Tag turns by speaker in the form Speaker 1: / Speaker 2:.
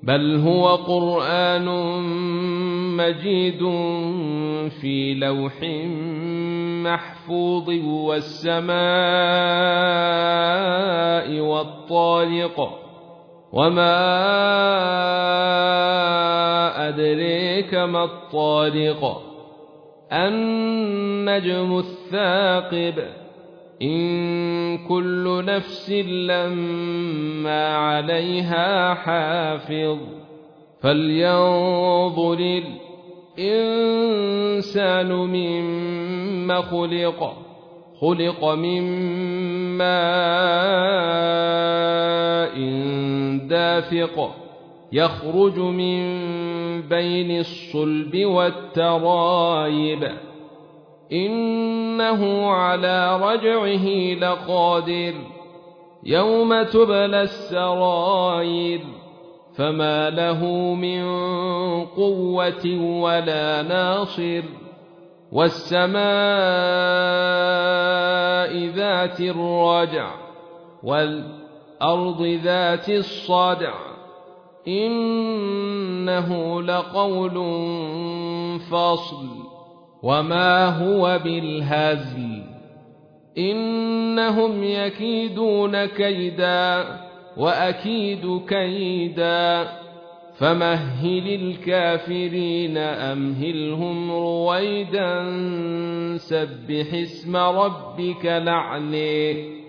Speaker 1: بل هو قرآن مجيد في لوح محفوظ والسماء والطارق وما أدريك ما الطارق النجم الثاقب إن كل نفس لما عليها حافظ فلينظر الإنسان مما خلق من ماء دافق يخرج من بين الصلب والترايب إنه على رجعه لقادر يوم تبلى السرائر فما له من قوة ولا ناصر والسماء ذات الرجع والأرض ذات الصدع إنه لقول فصل وما هو بالهزل إنهم يكيدون كيدا وأكيد كيدا فمهل الكافرين أمهلهم رويدا سبح اسم ربك الأعلى